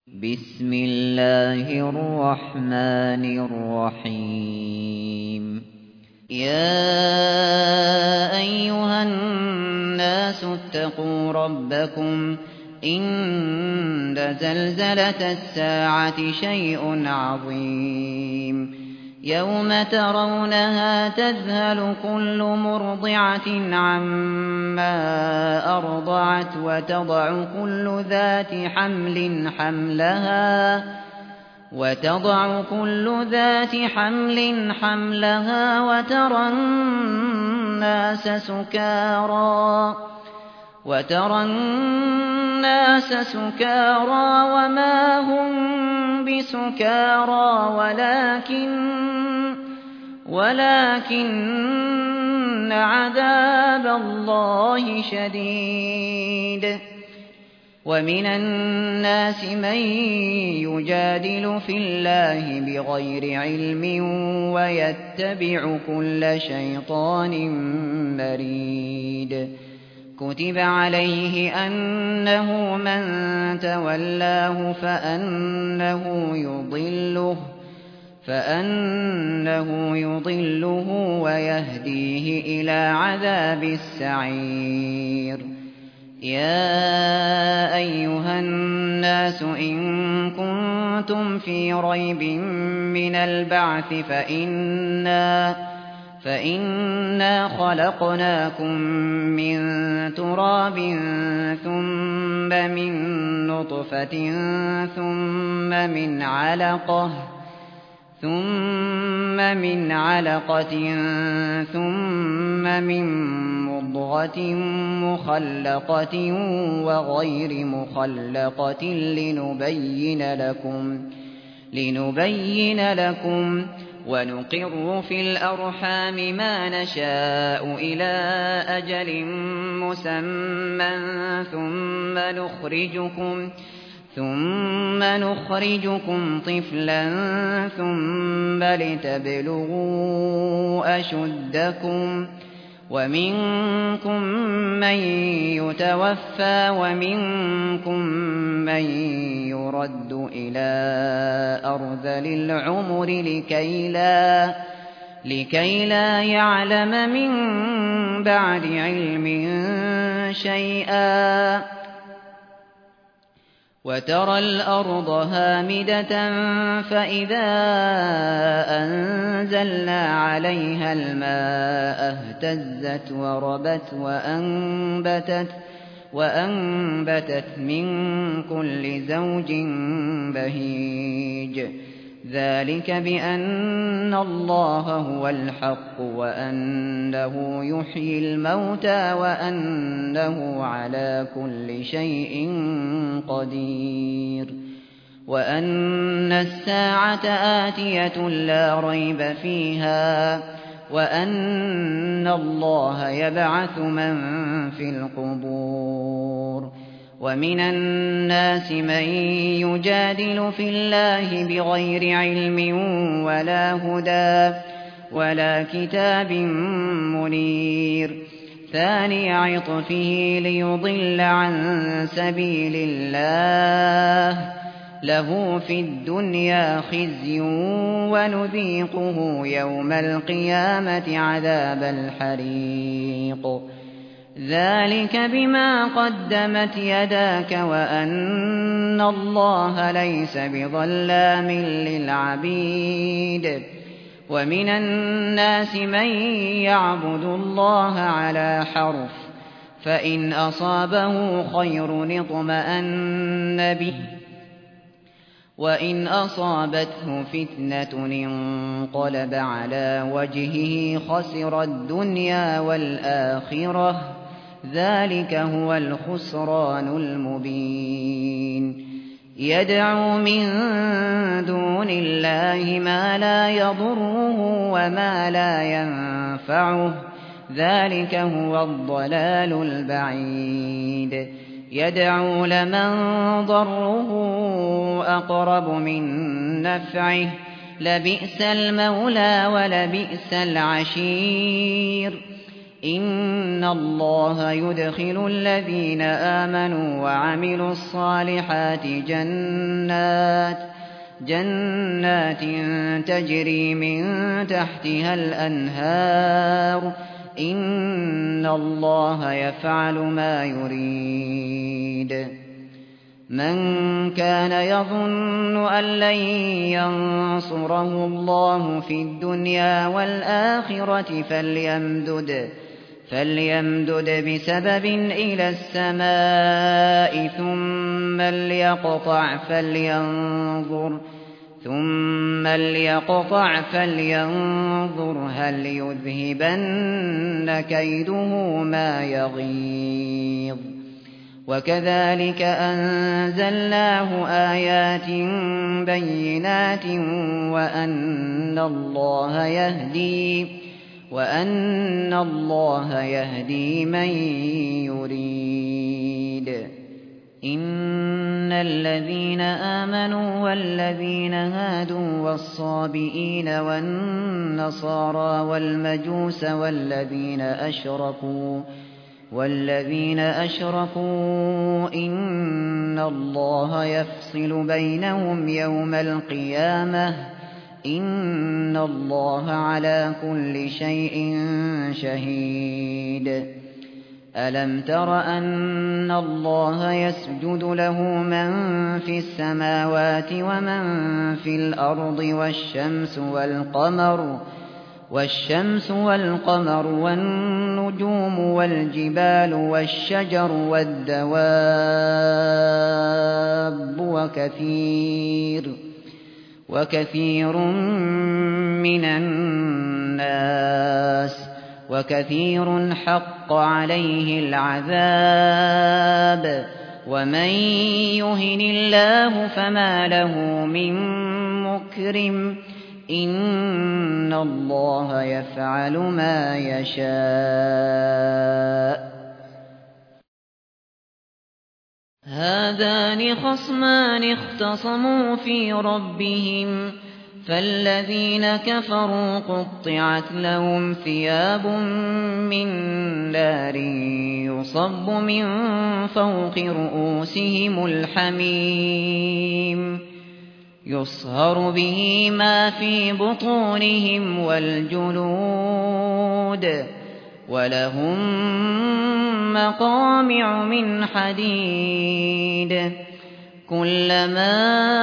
بسم الله الرحمن الرحيم يا أيها الناس اتقوا ربكم إن زلزلة الساعة شيء عظيم يوم ترونها تذهل كل مرضعة عما أرضعت وتضع كل ذات حمل حملها وترى الناس سكارى وما هم بسكارى ولكن عذاب الله شديد ومن الناس من يجادل في الله بغير علم ويتبع كل شيطان مريد كتب عليه أنه من تولاه فأنه يضله ويهديه إلى عذاب السعير يا أيها الناس إن كنتم في ريب من البعث فإنا خلقناكم من تراب ثم من نطفة ثم من علقة ثم من مضغة مخلقة وغير مخلقة لنبين لكم ونقر في الأرحام ما نشاء إلى أجل مسمى ثم نخرجكم طفلا ثم لتبلغوا أشدكم ومنكم من يتوفى ومنكم من يرد إلى أرذل العمر لكي لا يعلم من بعد علم شيئا وترى الأرض هامدة فإذا أنزلنا عليها الماء اهتزت وربت وأنبتت من كل زوج بهيج ذلك بأن الله هو الحق وأنه يحيي الموتى وأنه على كل شيء قدير وأن الساعة آتية لا ريب فيها وأن الله يبعث من في القبور ومن الناس من يجادل في الله بغير علم ولا هدى ولا كتاب منير ثاني عطفه ليضل عن سبيل الله له في الدنيا خزي ونذيقه يوم القيامة عذاب الحريق ذلك بما قدمت يداك وأن الله ليس بظلام للعبيد ومن الناس من يعبد الله على حرف فإن أصابه خير اطمأن به وإن أصابته فتنة انقلب على وجهه خسر الدنيا والآخرة ذلك هو الخسران المبين يدعو من دون الله ما لا يضره وما لا ينفعه ذلك هو الضلال البعيد يدعو لمن ضره أقرب من نفعه لبئس المولى ولبئس العشير إن الله يدخل الذين آمنوا وعملوا الصالحات جنات تجري من تحتها الأنهار إن الله يفعل ما يريد. من كان يظن أن لن ينصره الله في الدنيا والآخرة فليمدد بسبب إلى السماء ثم ليقطع فلينظر هل يذهبن كيده ما يغيظ. وكذلك أنزلناه آيات بينات وأن الله يهدي من يريد. إن الذين آمنوا والذين هادوا والصابئين والنصارى والمجوس والذين أشركوا إن الله يفصل بينهم يوم القيامة إن الله على كل شيء شهيد. ألم تر أن الله يسجد له من في السماوات ومن في الأرض والشمس والقمر والنجوم والجبال والشجر والدواب وكثير من الناس وكثير حق عليه العذاب ومن يهن الله فما له من مكرم إن الله يفعل ما يشاء. هذان خصمان اختصموا في ربهم فالذين كفروا قطعت لهم ثياب من نار يصب من فوق رؤوسهم الحميم يصهر به ما في بطونهم والجلود ولهم مقامع من حديد كلما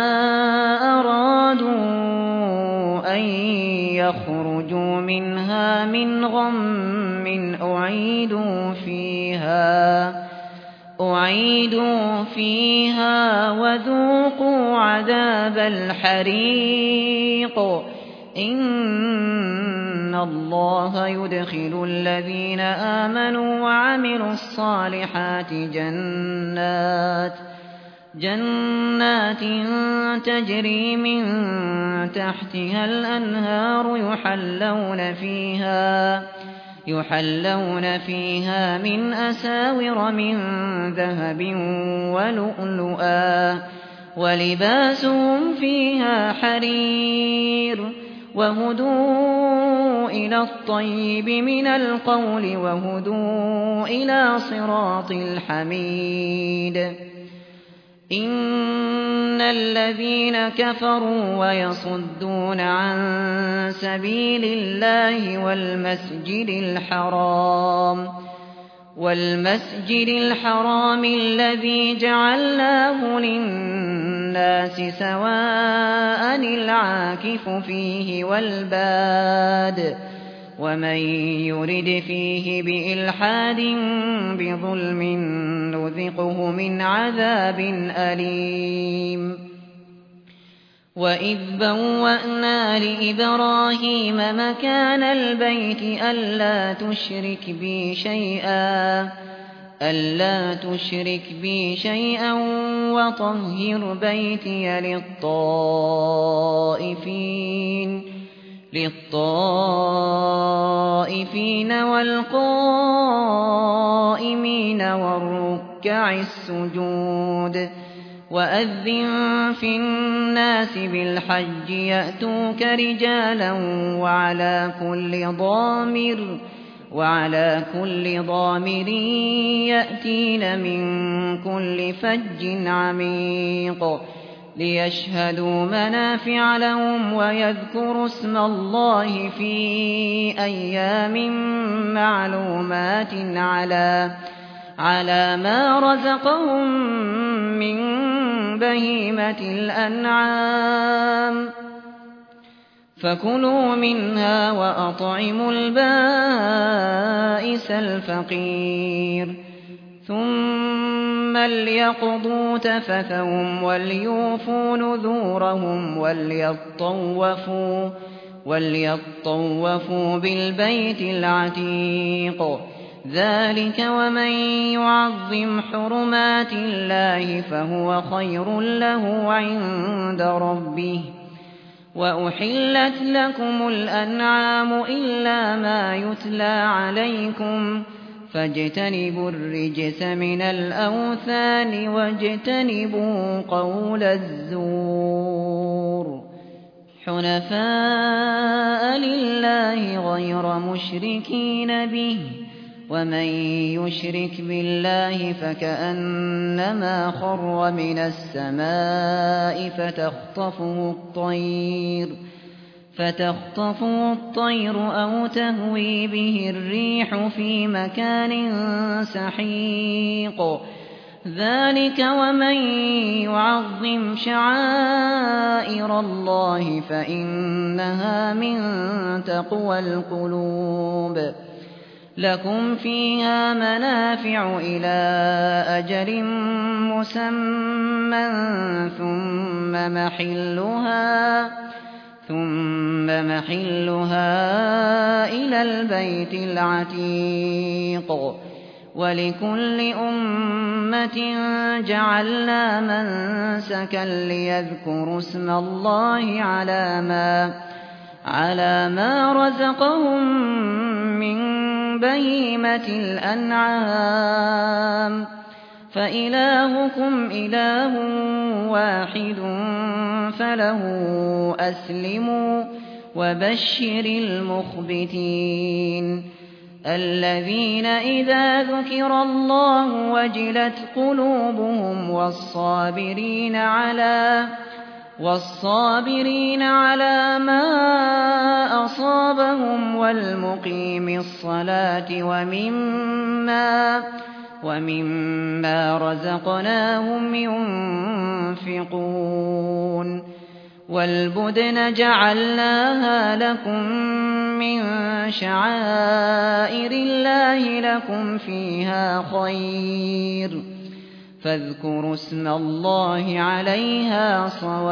أرادوا أن يخرجوا منها من غم أعيدوا فيها وذوقوا عذاب الحريق إن الله يدخل الذين آمنوا وعملوا الصالحات جنات تجري من تحتها الأنهار يحلون فيها من أساور من ذهب ولؤلؤا ولباسهم فيها حرير وهدوا إلى الطيب من القول وهدوا إلى صراط الحميد. إن الذين كفروا ويصدون عن سبيل الله والمسجد الحرام الذي جعلناه للناس سواء العاكف فيه والباد ومن يرد فيه بإلحاد بظلم نذقه من عذاب أليم. وإذ بوأنا لإبراهيم مكان البيت ألا تشرك بي شيئا وطهر بيتي للطائفين والقائمين والركع السجود وأذن في الناس بالحج يأتوك رجالا وعلى كل ضامر يأتين من كل فج عميق ليشهدوا منافع لهم ويذكروا اسم الله في أيام معلومات على ما رزقهم من بهيمة الأنعام فكلوا منها وأطعموا البائس الفقير ثم ليقضوا تفثهم وليوفوا نذورهم وليطوفوا بالبيت العتيق ذلك ومن يعظم حرمات الله فهو خير له عند ربه وأحلت لكم الأنعام إلا ما يتلى عليكم فاجتنبوا الرجس من الأوثان واجتنبوا قول الزور حنفاء لله غير مشركين به ومن يشرك بالله فكأنما خر من السماء فتخطفه الطير أو تهوي به الريح في مكان سحيق ذلك ومن يعظم شعائر الله فإنها من تقوى القلوب لكم فيها منافع إلى أجل مسمى ثم محلها إلى البيت العتيق ولكل أمة جعلنا منسكا ليذكروا اسم الله على ما رزقهم من بهيمة الأنعام فإلهكم إله واحد فله أسلموا وبشر المخبتين الذين إذا ذكر الله وجلت قلوبهم والصابرين على ما أصابهم والمقيم الصلاة ومما رزقناهم ينفقون والبدن جعلناها لكم من شعائر الله لكم فيها خير فاذكروا اسم الله عليها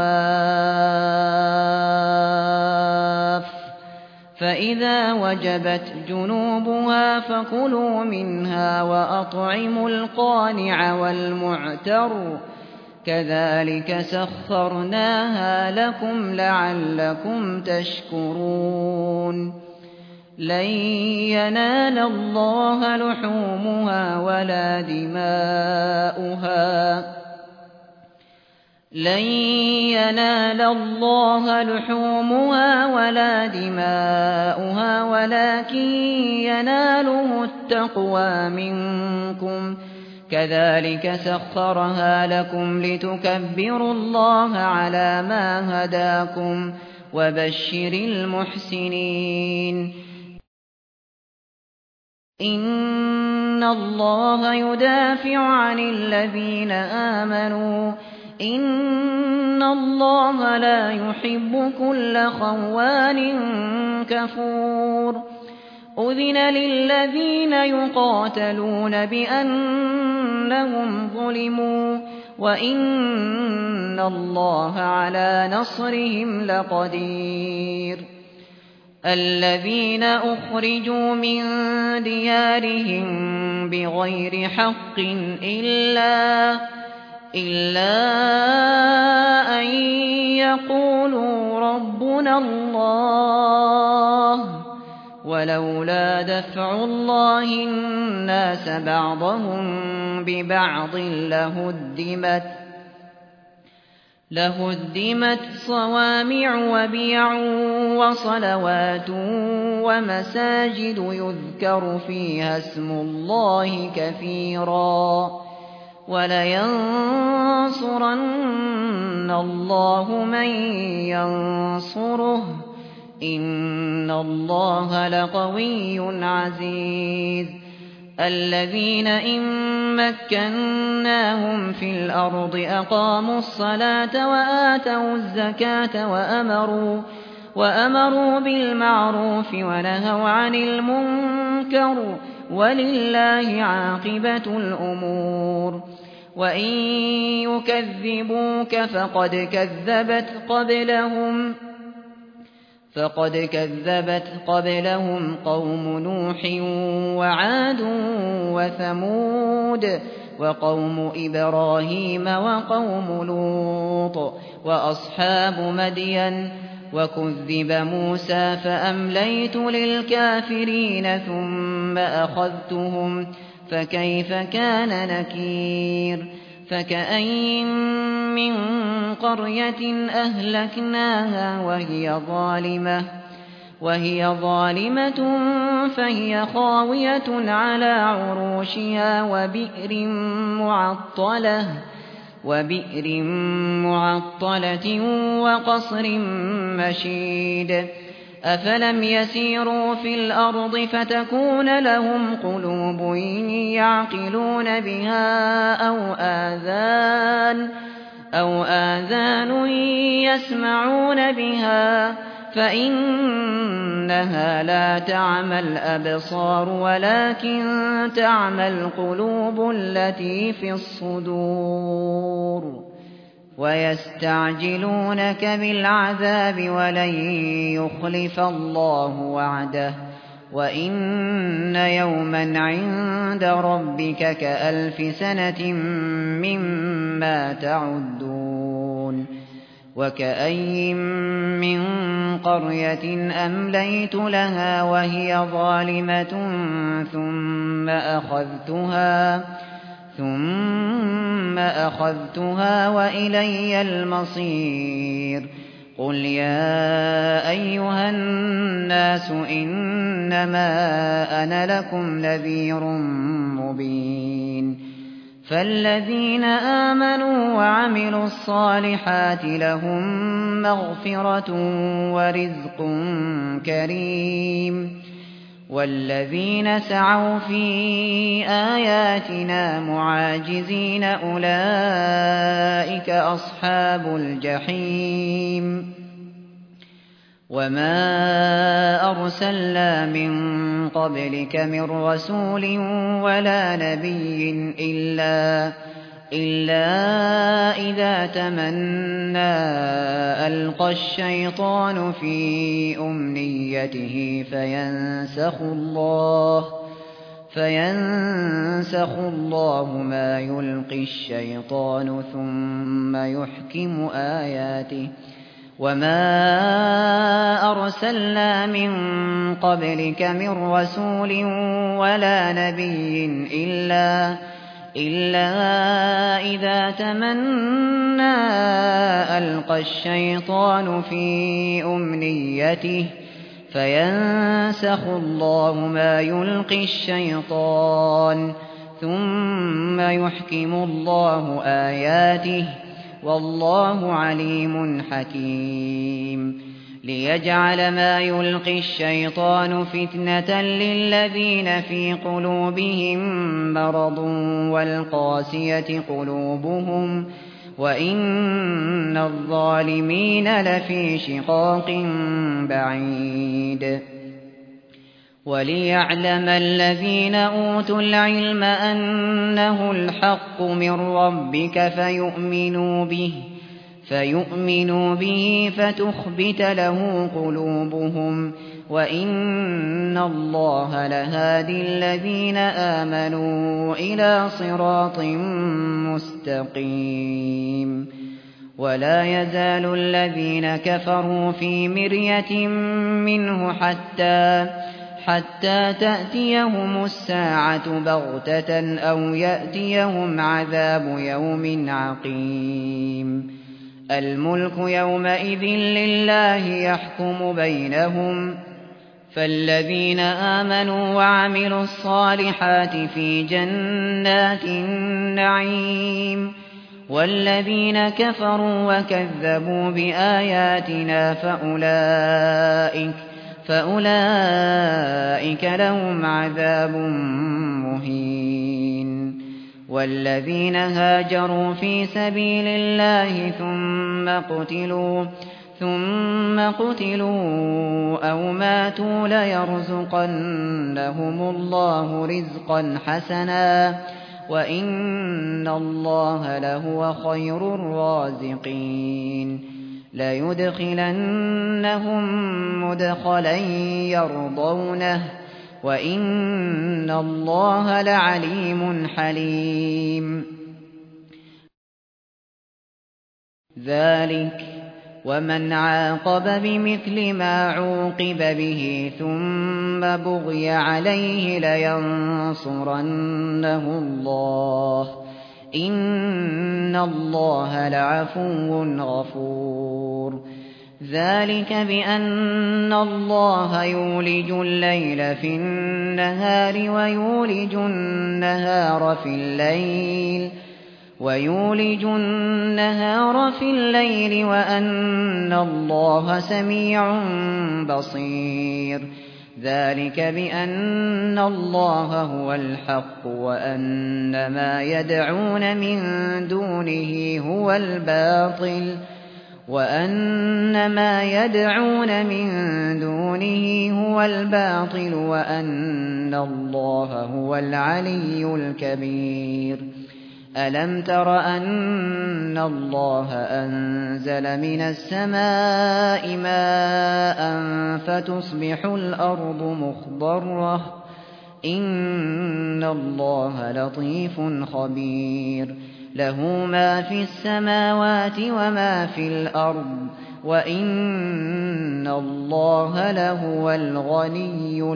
صواف فإذا وجبت جنوبها فكلوا منها وأطعموا القانع والمعتر كذلك سخرناها لكم لعلكم تشكرون لن ينال الله لحومها ولا دماؤها ولكن يناله التقوى منكم كذلك سخرها لكم لتكبروا الله على ما هداكم وبشر المحسنين إن الله يدافع عن الذين آمنوا إن الله لا يحب كل خوان كفور أذن للذين يقاتلون بأنهم ظلموا وإن الله على نصرهم لقدير الذين أخرجوا من ديارهم بغير حق إلا أن يقولوا ربنا الله ولولا دفع الله الناس لهدمت صوامع وبيع وصلوات ومساجد يذكر فيها اسم الله كثيرا ولينصرن الله من ينصره إن الله لقوي عزيز الذين إن مكناهم في الأرض أقاموا الصلاة وآتوا الزكاة وأمروا بالمعروف ونهوا عن المنكر ولله عاقبة الأمور وإن يكذبوك فقد كذبت قبلهم قوم نوح وعاد وثمود وقوم إبراهيم وقوم لوط وأصحاب مدين وكذب موسى فأمليت للكافرين ثم أخذتهم فكيف كان نكير فكأين من قرية أهلكناها وهي ظالمة فهي خاوية على عروشها وبئر معطلة وقصر مشيد أفلم يسيروا في الأرض فتكون لهم قلوب يعقلون بها أو آذان يسمعون بها فإنها لا تعمى الأبصار ولكن تعمى القلوب التي في الصدور ويستعجلونك بالعذاب ولن يخلف الله وعده وإن يوما عند ربك كألف سنة مما تعدون وكأين من قرية أمليت لها وهي ظالمة ثم أخذتها وإلي المصير قل يا أيها الناس إنما أنا لكم نذير مبين فالذين آمنوا وعملوا الصالحات لهم مغفرة ورزق كريم والذين سعوا في آياتنا معاجزين أولئك أصحاب الجحيم وما أرسلنا من قبلك من رسول ولا نبي إلا إذا تمنى ألقى الشيطان في أمنيته فينسخ الله ما يلقي الشيطان ثم يحكم آياته وما أرسلنا من قبلك من رسول ولا نبي إلا إذا تمنى ألقى الشيطان في أمنيته فينسخ الله ما يلقي الشيطان ثم يحكم الله آياته والله عليم حكيم ليجعل ما يلقي الشيطان فتنة للذين في قلوبهم مرض والقاسية قلوبهم وإن الظالمين لفي شقاق بعيد وليعلم الذين أوتوا العلم أنه الحق من ربك فيؤمنوا به فتخبت له قلوبهم وإن الله لهادي الذين آمنوا إلى صراط مستقيم ولا يزال الذين كفروا في مرية منه حتى تأتيهم الساعة بغتة أو يأتيهم عذاب يوم عقيم الملك يومئذ لله يحكم بينهم فالذين آمنوا وعملوا الصالحات في جنات النعيم والذين كفروا وكذبوا بآياتنا فأولئك لهم عذاب مهين والذين هاجروا في سبيل الله ثم قتلوا أو ماتوا ليرزقنهم الله رزقا حسنا وإن الله لهو خير الرازقين ليدخلنهم مدخلا يرضونه وإن الله لعليم حليم ذلك ومن عاقب بمثل ما عوقب به ثم بغي عليه لينصرنه الله إن الله لعفو غفور ذلك بأن الله يولج الليل في النهار ويولج النهار في الليل وأن الله سميع بصير ذلك بأن الله هو الحق وأن ما يدعون من دونه هو الباطل وأن الله هو العلي الكبير ألم تر أن الله أنزل من السماء ماء فتصبح الأرض مخضرة إن الله لطيف خبير له ما في السماوات وما في الأرض وإن الله لهو الغني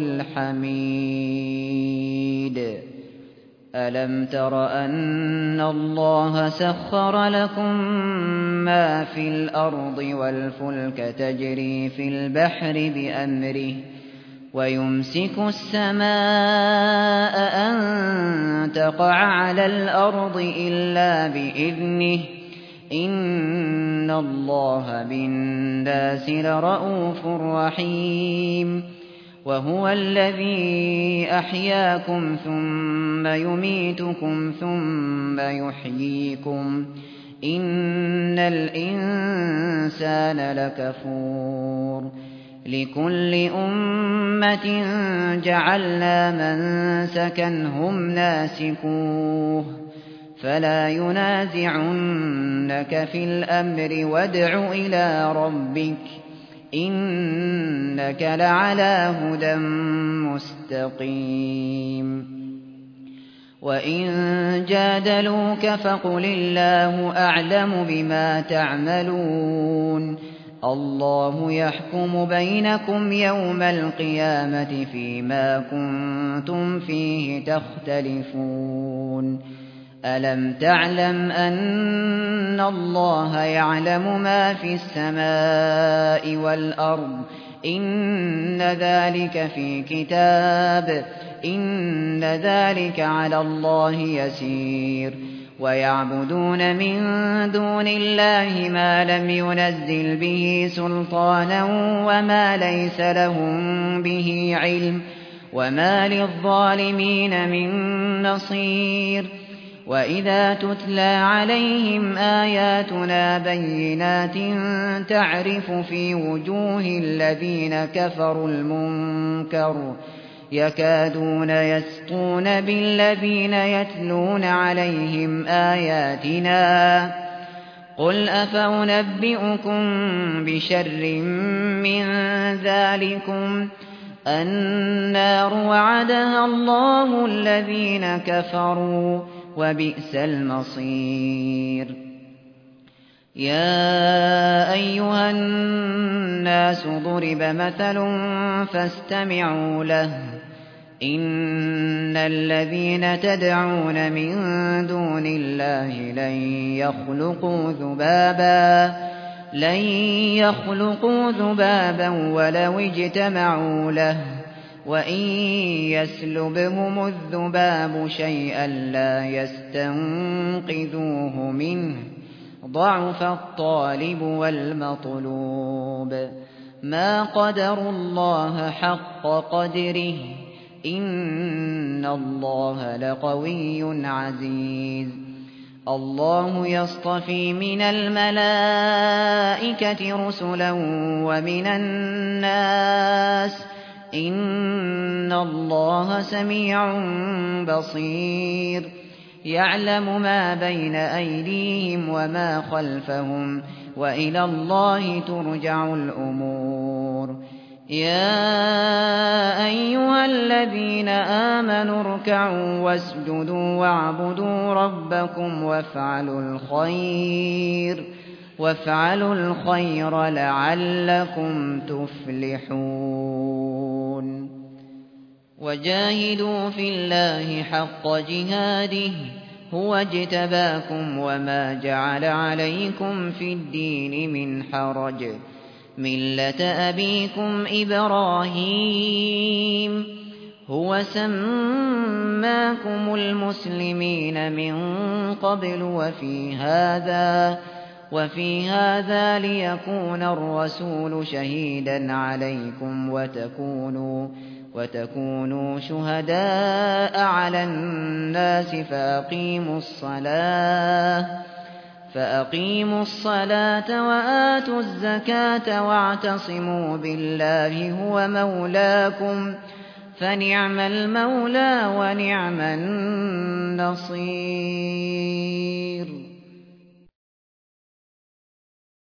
الحميد ألم تر أن الله سخر لكم ما في الأرض والفلك تجري في البحر بأمره ويمسك السماء أن تقع على الأرض إلا بإذنه إن الله بالناس لرءوف رحيم وهو الذي أحياكم ثم يميتكم ثم يحييكم إن الإنسان لكفور لكل أمة جعلنا منسكا هم ناسكوه فلا ينازعنك في الأمر وادع إلى ربك إنك لعلى هدى مستقيم وإن جادلوك فقل الله أعلم بما تعملون الله يحكم بينكم يوم القيامة فيما كنتم فيه تختلفون ألم تعلم أن الله يعلم ما في السماء والأرض إن ذلك في كتاب إن ذلك على الله يسير ويعبدون من دون الله ما لم ينزل به سلطانا وما ليس لهم به علم وما للظالمين من نصير وإذا تتلى عليهم آياتنا بينات تعرف في وجوه الذين كفروا المنكر يكادون يسطون بالذين يتلون عليهم آياتنا قل أفأنبئكم بشر من ذلكم النار وعدها الله الذين كفروا وبئس المصير يا أيها الناس ضرب مثل فاستمعوا له إن الذين تدعون من دون الله لن يخلقوا ذبابا ولو اجتمعوا له وإن يسلبهم الذباب شيئا لا يستنقذوه منه ضعف الطالب والمطلوب ما قدروا الله حق قدره إن الله لقوي عزيز الله يصطفي من الملائكة رسلا ومن الناس إن الله سميع بصير يعلم ما بين أيديهم وما خلفهم وإلى الله ترجع الأمور يا أيها الذين آمنوا اركعوا واسجدوا واعبدوا ربكم وافعلوا الخير لعلكم تفلحون وجاهدوا في الله حق جهاده هو اجتباكم وما جعل عليكم في الدين من حرج ملة أبيكم إبراهيم هو سماكم المسلمين من قبل وفي هذا ليكون الرسول شهيدا عليكم وتكونوا شهداء على الناس فأقيموا الصلاة وآتوا الزكاة واعتصموا بالله هو مولاكم فنعم المولى ونعم النصير